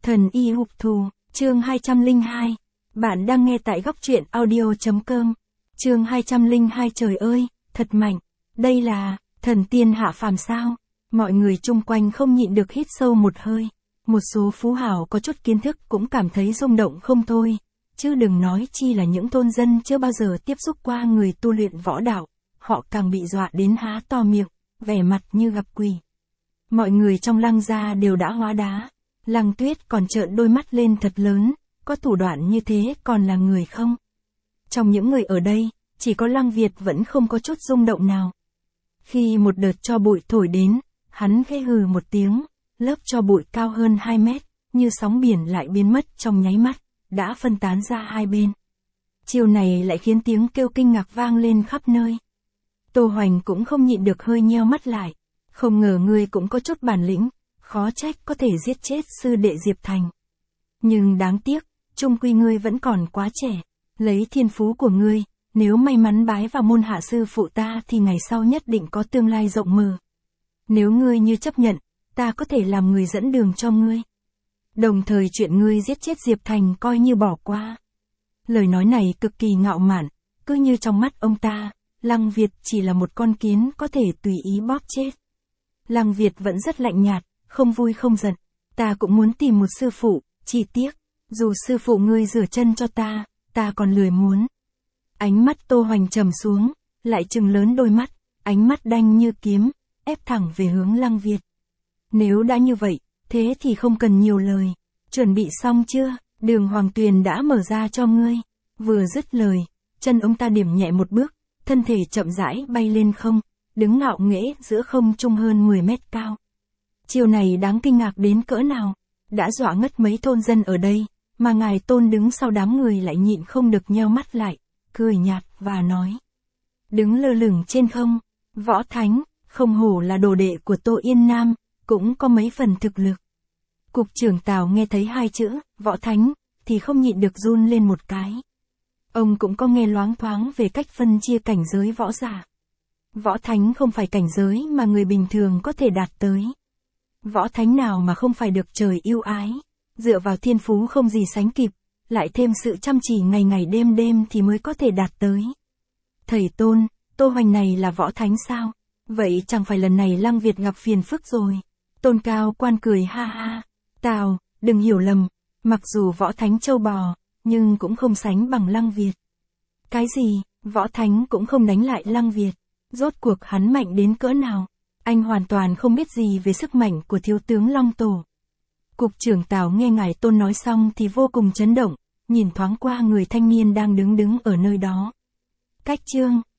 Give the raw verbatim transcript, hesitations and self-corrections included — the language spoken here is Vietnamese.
Thần y hục thù, chương hai trăm lẻ hai. Bạn đang nghe tại góc truyện audio.com. Chương hai trăm lẻ hai. Trời ơi, thật mạnh. Đây là thần tiên hạ phàm sao? Mọi người chung quanh không nhịn được hít sâu một hơi. Một số phú hào có chút kiến thức cũng cảm thấy rung động không thôi. Chứ đừng nói chi là những thôn dân chưa bao giờ tiếp xúc qua người tu luyện võ đạo. Họ càng bị dọa đến há to miệng, vẻ mặt như gặp quỷ. Mọi người trong Lăng gia đều đã hóa đá. Lăng Tuyết còn trợn đôi mắt lên thật lớn, có thủ đoạn như thế còn là người không? Trong những người ở đây, chỉ có Lăng Việt vẫn không có chút rung động nào. Khi một đợt tro bụi thổi đến, hắn khẽ hừ một tiếng, lớp tro bụi cao hơn hai mét, như sóng biển lại biến mất trong nháy mắt, đã phân tán ra hai bên. Chiều này lại khiến tiếng kêu kinh ngạc vang lên khắp nơi. Tô Hoành cũng không nhịn được hơi nheo mắt lại, không ngờ ngươi cũng có chút bản lĩnh. Khó trách có thể giết chết sư đệ Diệp Thành. Nhưng đáng tiếc, chung quy ngươi vẫn còn quá trẻ. Lấy thiên phú của ngươi, nếu may mắn bái vào môn hạ sư phụ ta thì ngày sau nhất định có tương lai rộng mở. Nếu ngươi như chấp nhận, ta có thể làm người dẫn đường cho ngươi. Đồng thời chuyện ngươi giết chết Diệp Thành coi như bỏ qua. Lời nói này cực kỳ ngạo mạn, cứ như trong mắt ông ta, Lăng Việt chỉ là một con kiến có thể tùy ý bóp chết. Lăng Việt vẫn rất lạnh nhạt. Không vui không giận, ta cũng muốn tìm một sư phụ, chỉ tiếc, dù sư phụ ngươi rửa chân cho ta, ta còn lười muốn. Ánh mắt Tô Hoành trầm xuống, lại trừng lớn đôi mắt, ánh mắt đanh như kiếm, ép thẳng về hướng Lăng Việt. Nếu đã như vậy, thế thì không cần nhiều lời, chuẩn bị xong chưa, đường Hoàng Tuyền đã mở ra cho ngươi. Vừa dứt lời, chân ông ta điểm nhẹ một bước, thân thể chậm rãi bay lên không, đứng ngạo nghễ giữa không trung hơn mười mét cao. Chiều này đáng kinh ngạc đến cỡ nào, đã dọa ngất mấy thôn dân ở đây, mà ngài Tôn đứng sau đám người lại nhịn không được nheo mắt lại, cười nhạt và nói. Đứng lơ lửng trên không, Võ Thánh, không hổ là đồ đệ của Tô Yên Nam, cũng có mấy phần thực lực. Cục trưởng Tào nghe thấy hai chữ, Võ Thánh, thì không nhịn được run lên một cái. Ông cũng có nghe loáng thoáng về cách phân chia cảnh giới võ giả. Võ Thánh không phải cảnh giới mà người bình thường có thể đạt tới. Võ Thánh nào mà không phải được trời yêu ái, dựa vào thiên phú không gì sánh kịp, lại thêm sự chăm chỉ ngày ngày đêm đêm thì mới có thể đạt tới. Thầy Tôn, Tô Hoành này là Võ Thánh sao? Vậy chẳng phải lần này Lăng Việt gặp phiền phức rồi. Tôn Cao Quan cười ha ha. Tào, đừng hiểu lầm, mặc dù Võ Thánh châu bò, nhưng cũng không sánh bằng Lăng Việt. Cái gì, Võ Thánh cũng không đánh lại Lăng Việt, rốt cuộc hắn mạnh đến cỡ nào? Anh hoàn toàn không biết gì về sức mạnh của thiếu tướng Long Tổ. Cục trưởng Tào nghe ngài Tôn nói xong thì vô cùng chấn động, nhìn thoáng qua người thanh niên đang đứng đứng ở nơi đó. Cách chương